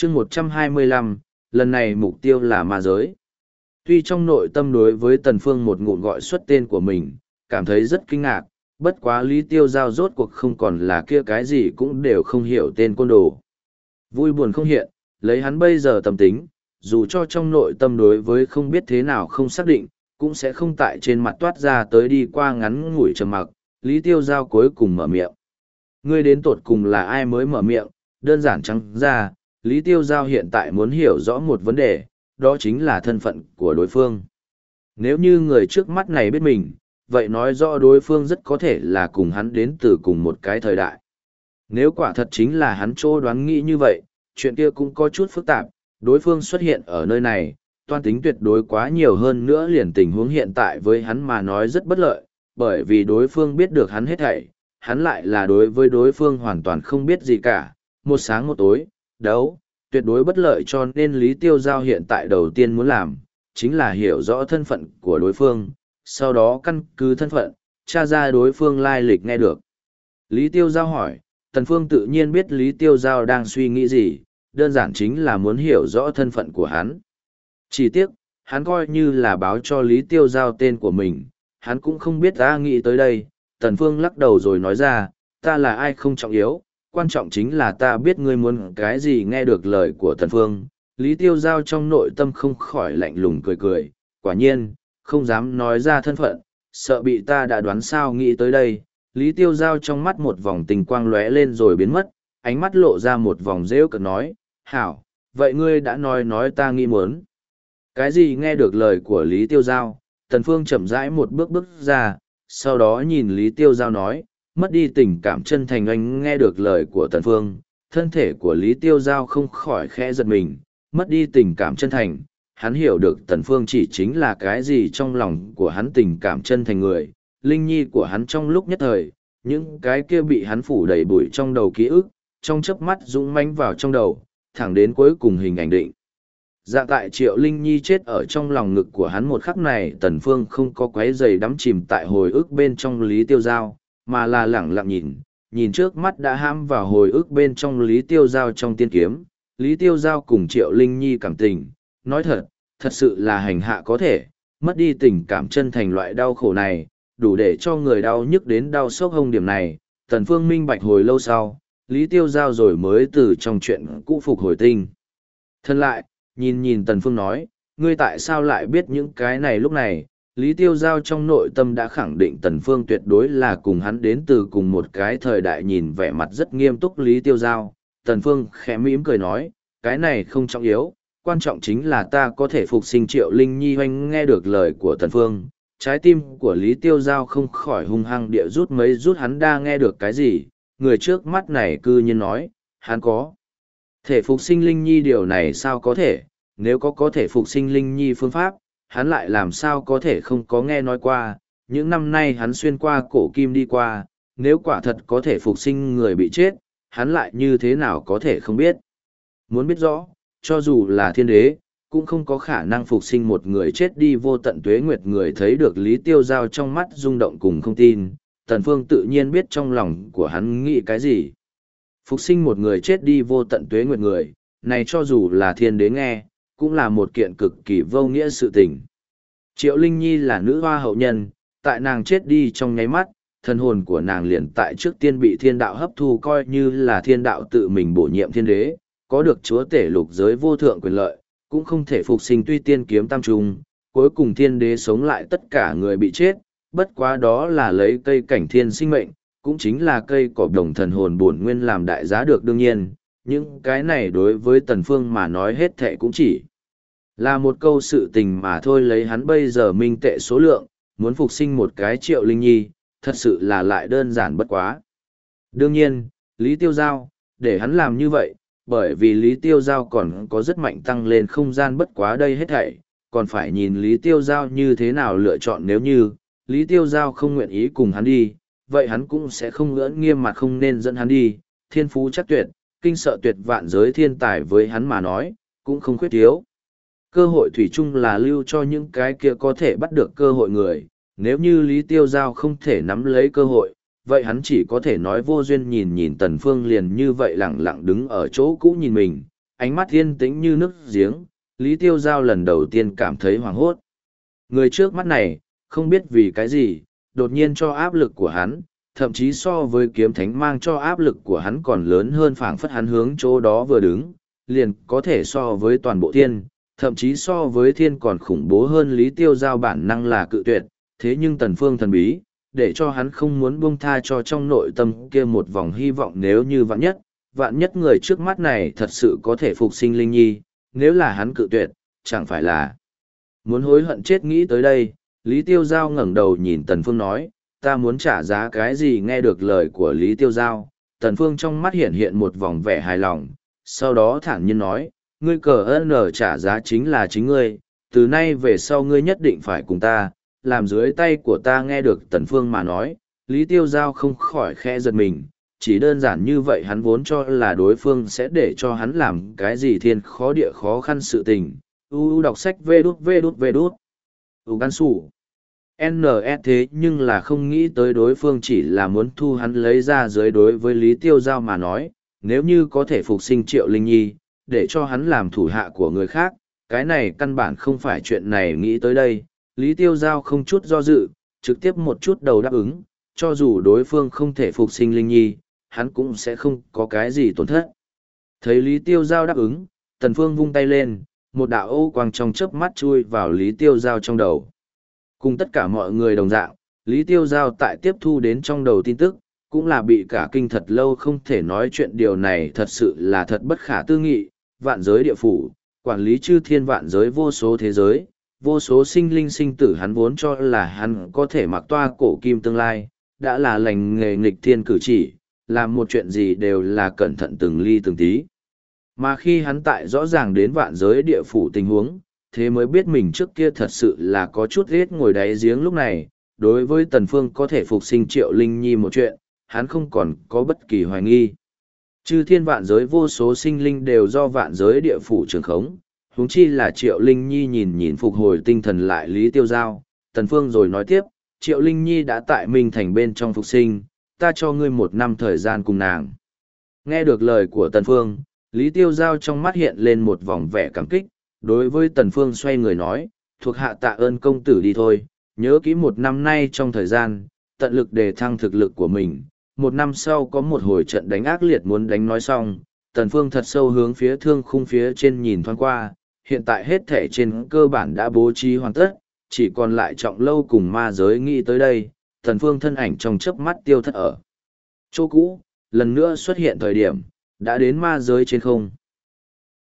chương 125, lần này mục tiêu là ma giới. Tuy trong nội tâm đối với Tần Phương một ngụm gọi xuất tên của mình, cảm thấy rất kinh ngạc, bất quá Lý Tiêu Giao rốt cuộc không còn là kia cái gì cũng đều không hiểu tên côn đồ. Vui buồn không hiện, lấy hắn bây giờ tâm tính, dù cho trong nội tâm đối với không biết thế nào không xác định, cũng sẽ không tại trên mặt toát ra tới đi qua ngắn ngủi trầm mặc. Lý Tiêu Giao cuối cùng mở miệng. Ngươi đến tột cùng là ai mới mở miệng, đơn giản trắng ra, Lý Tiêu Giao hiện tại muốn hiểu rõ một vấn đề, đó chính là thân phận của đối phương. Nếu như người trước mắt này biết mình, vậy nói rõ đối phương rất có thể là cùng hắn đến từ cùng một cái thời đại. Nếu quả thật chính là hắn chỗ đoán nghĩ như vậy, chuyện kia cũng có chút phức tạp, đối phương xuất hiện ở nơi này, toan tính tuyệt đối quá nhiều hơn nữa liền tình huống hiện tại với hắn mà nói rất bất lợi, bởi vì đối phương biết được hắn hết thảy, hắn lại là đối với đối phương hoàn toàn không biết gì cả, một sáng một tối, đấu, tuyệt đối bất lợi cho nên Lý Tiêu Giao hiện tại đầu tiên muốn làm, chính là hiểu rõ thân phận của đối phương, sau đó căn cứ thân phận, tra ra đối phương lai lịch nghe được. Lý Tiêu Giao hỏi, Tần Phương tự nhiên biết Lý Tiêu Giao đang suy nghĩ gì, đơn giản chính là muốn hiểu rõ thân phận của hắn. Chỉ tiếc, hắn coi như là báo cho Lý Tiêu Giao tên của mình, hắn cũng không biết ta nghĩ tới đây, Tần Phương lắc đầu rồi nói ra, ta là ai không trọng yếu, quan trọng chính là ta biết ngươi muốn cái gì nghe được lời của Tần Phương. Lý Tiêu Giao trong nội tâm không khỏi lạnh lùng cười cười, quả nhiên, không dám nói ra thân phận, sợ bị ta đã đoán sao nghĩ tới đây. Lý Tiêu Giao trong mắt một vòng tình quang lóe lên rồi biến mất, ánh mắt lộ ra một vòng rêu cợt nói, hảo, vậy ngươi đã nói ta nghi muốn. Cái gì nghe được lời của Lý Tiêu Giao, Tần Phương chậm rãi một bước bước ra, sau đó nhìn Lý Tiêu Giao nói, mất đi tình cảm chân thành anh nghe được lời của Tần Phương, thân thể của Lý Tiêu Giao không khỏi khẽ giật mình, mất đi tình cảm chân thành, hắn hiểu được Tần Phương chỉ chính là cái gì trong lòng của hắn tình cảm chân thành người, linh nhi của hắn trong lúc nhất thời, những cái kia bị hắn phủ đầy bụi trong đầu ký ức, trong chớp mắt dũng mãnh vào trong đầu, thẳng đến cuối cùng hình ảnh định. Dạ tại Triệu Linh Nhi chết ở trong lòng ngực của hắn một khắc này, Tần Phương không có quấy giày đắm chìm tại hồi ức bên trong Lý Tiêu Giao, mà là lẳng lặng nhìn trước mắt đã hãm vào hồi ức bên trong Lý Tiêu Giao trong tiên kiếm. Lý Tiêu Giao cùng Triệu Linh Nhi cảm tình, nói thật sự là hành hạ có thể, mất đi tình cảm chân thành loại đau khổ này, đủ để cho người đau nhức đến đau sốc hông điểm này. Tần Phương minh bạch hồi lâu sau, Lý Tiêu Giao rồi mới từ trong chuyện cũ phục hồi tinh. Thân lại, nhìn Tần Phương nói, ngươi tại sao lại biết những cái này lúc này, Lý Tiêu Giao trong nội tâm đã khẳng định Tần Phương tuyệt đối là cùng hắn đến từ cùng một cái thời đại. Nhìn vẻ mặt rất nghiêm túc Lý Tiêu Giao, Tần Phương khẽ mỉm cười nói, cái này không trọng yếu, quan trọng chính là ta có thể phục sinh Triệu Linh Nhi. Hoanh nghe được lời của Tần Phương, trái tim của Lý Tiêu Giao không khỏi hung hăng địa rút hắn đã nghe được cái gì, người trước mắt này cư nhiên nói, hắn có thể phục sinh Linh Nhi, điều này sao có thể, nếu có thể phục sinh Linh Nhi phương pháp, hắn lại làm sao có thể không có nghe nói qua, những năm nay hắn xuyên qua cổ kim đi qua, nếu quả thật có thể phục sinh người bị chết, hắn lại như thế nào có thể không biết. Muốn biết rõ, cho dù là thiên đế, cũng không có khả năng phục sinh một người chết đi vô tận tuế nguyệt. Người thấy được Lý Tiêu Giao trong mắt rung động cùng không tin, Tần Phương tự nhiên biết trong lòng của hắn nghĩ cái gì. Phục sinh một người chết đi vô tận tuế nguyệt người, này cho dù là thiên đế nghe, cũng là một kiện cực kỳ vô nghĩa sự tình. Triệu Linh Nhi là nữ hoa hậu nhân, tại nàng chết đi trong nháy mắt, thần hồn của nàng liền tại trước tiên bị thiên đạo hấp thu, coi như là thiên đạo tự mình bổ nhiệm thiên đế, có được chúa tể lục giới vô thượng quyền lợi, cũng không thể phục sinh tuy tiên kiếm tam trùng, cuối cùng thiên đế sống lại tất cả người bị chết, bất quá đó là lấy cây cảnh thiên sinh mệnh, cũng chính là cây cỏ đồng thần hồn bổn nguyên làm đại giá được. Đương nhiên, những cái này đối với Tần Phương mà nói hết thệ cũng chỉ là một câu sự tình mà thôi. Lấy hắn bây giờ minh tệ số lượng, muốn phục sinh một cái Triệu Linh Nhi, thật sự là lại đơn giản bất quá. Đương nhiên, Lý Tiêu Giao, để hắn làm như vậy, bởi vì Lý Tiêu Giao còn có rất mạnh tăng lên không gian, bất quá đây hết thảy, còn phải nhìn Lý Tiêu Giao như thế nào lựa chọn. Nếu như Lý Tiêu Giao không nguyện ý cùng hắn đi, vậy hắn cũng sẽ không ngưỡng nghiêm mặt không nên dẫn hắn đi. Thiên phú chắc tuyệt, kinh sợ tuyệt vạn giới thiên tài với hắn mà nói, cũng không khuyết thiếu. Cơ hội thủy chung là lưu cho những cái kia có thể bắt được cơ hội người. Nếu như Lý Tiêu Giao không thể nắm lấy cơ hội, vậy hắn chỉ có thể nói vô duyên. Nhìn Tần Phương liền như vậy lẳng lặng đứng ở chỗ cũ nhìn mình, ánh mắt yên tĩnh như nước giếng, Lý Tiêu Giao lần đầu tiên cảm thấy hoảng hốt. Người trước mắt này, không biết vì cái gì, đột nhiên cho áp lực của hắn, thậm chí so với kiếm thánh mang cho áp lực của hắn còn lớn hơn, phảng phất hắn hướng chỗ đó vừa đứng, liền có thể so với toàn bộ thiên, thậm chí so với thiên còn khủng bố hơn. Lý Tiêu Giao bản năng là cự tuyệt, thế nhưng Tần Phương thần bí, để cho hắn không muốn buông tha cho trong nội tâm kia một vòng hy vọng. Nếu như vạn nhất người trước mắt này thật sự có thể phục sinh Linh Nhi, nếu là hắn cự tuyệt, chẳng phải là muốn hối hận chết. Nghĩ tới đây, Lý Tiêu Giao ngẩng đầu nhìn Tần Phương nói, ta muốn trả giá cái gì? Nghe được lời của Lý Tiêu Giao, Tần Phương trong mắt hiện hiện một vòng vẻ hài lòng, sau đó thản nhiên nói, ngươi cờ ơn trả giá chính là chính ngươi, từ nay về sau ngươi nhất định phải cùng ta, làm dưới tay của ta. Nghe được Tần Phương mà nói, Lý Tiêu Giao không khỏi khẽ giật mình, chỉ đơn giản như vậy hắn vốn cho là đối phương sẽ để cho hắn làm cái gì thiên khó địa khó khăn sự tình. Đọc sách vê đút. Gan sủ. NS thế nhưng là không nghĩ tới đối phương chỉ là muốn thu hắn lấy ra dưới. Đối với Lý Tiêu Giao mà nói, nếu như có thể phục sinh Triệu Linh Nhi, để cho hắn làm thủ hạ của người khác, cái này căn bản không phải chuyện này. Nghĩ tới đây, Lý Tiêu Giao không chút do dự, trực tiếp một chút đầu đáp ứng, cho dù đối phương không thể phục sinh Linh Nhi, hắn cũng sẽ không có cái gì tổn thất. Thấy Lý Tiêu Giao đáp ứng, Tần Phương vung tay lên, một đạo ô quang trong chớp mắt chui vào Lý Tiêu Giao trong đầu. Cùng tất cả mọi người đồng dạng, Lý Tiêu Giao tại tiếp thu đến trong đầu tin tức, cũng là bị cả kinh thật lâu không thể nói chuyện. Điều này thật sự là thật bất khả tư nghị. Vạn giới địa phủ, quản lý chư thiên vạn giới, vô số thế giới, vô số sinh linh sinh tử, hắn vốn cho là hắn có thể mặc toa cổ kim tương lai, đã là lành nghề nghịch thiên cử chỉ, làm một chuyện gì đều là cẩn thận từng ly từng tí. Mà khi hắn tại rõ ràng đến vạn giới địa phủ tình huống, thế mới biết mình trước kia thật sự là có chút ghét ngồi đáy giếng. Lúc này, đối với Tần Phương có thể phục sinh Triệu Linh Nhi một chuyện, hắn không còn có bất kỳ hoài nghi. Chư thiên vạn giới vô số sinh linh đều do vạn giới địa phủ trường khống, huống chi là Triệu Linh Nhi. Nhìn phục hồi tinh thần lại Lý Tiêu Giao, Tần Phương rồi nói tiếp, Triệu Linh Nhi đã tại Minh Thành bên trong phục sinh, ta cho ngươi 1 năm thời gian cùng nàng. Nghe được lời của Tần Phương, Lý Tiêu Giao trong mắt hiện lên một vòng vẻ cảm kích, đối với Tần Phương xoay người nói, thuộc hạ tạ ơn công tử đi thôi, nhớ kỹ 1 năm nay trong thời gian, tận lực đề thăng thực lực của mình, 1 năm sau có một hồi trận đánh ác liệt muốn đánh. Nói xong, Tần Phương thật sâu hướng phía thương khung phía trên nhìn thoáng qua, hiện tại hết thể trên cơ bản đã bố trí hoàn tất, chỉ còn lại Trọng Lâu cùng ma giới. Nghĩ tới đây, Tần Phương thân ảnh trong chớp mắt tiêu thất ở chỗ cũ, lần nữa xuất hiện thời điểm, đã đến ma giới trên không.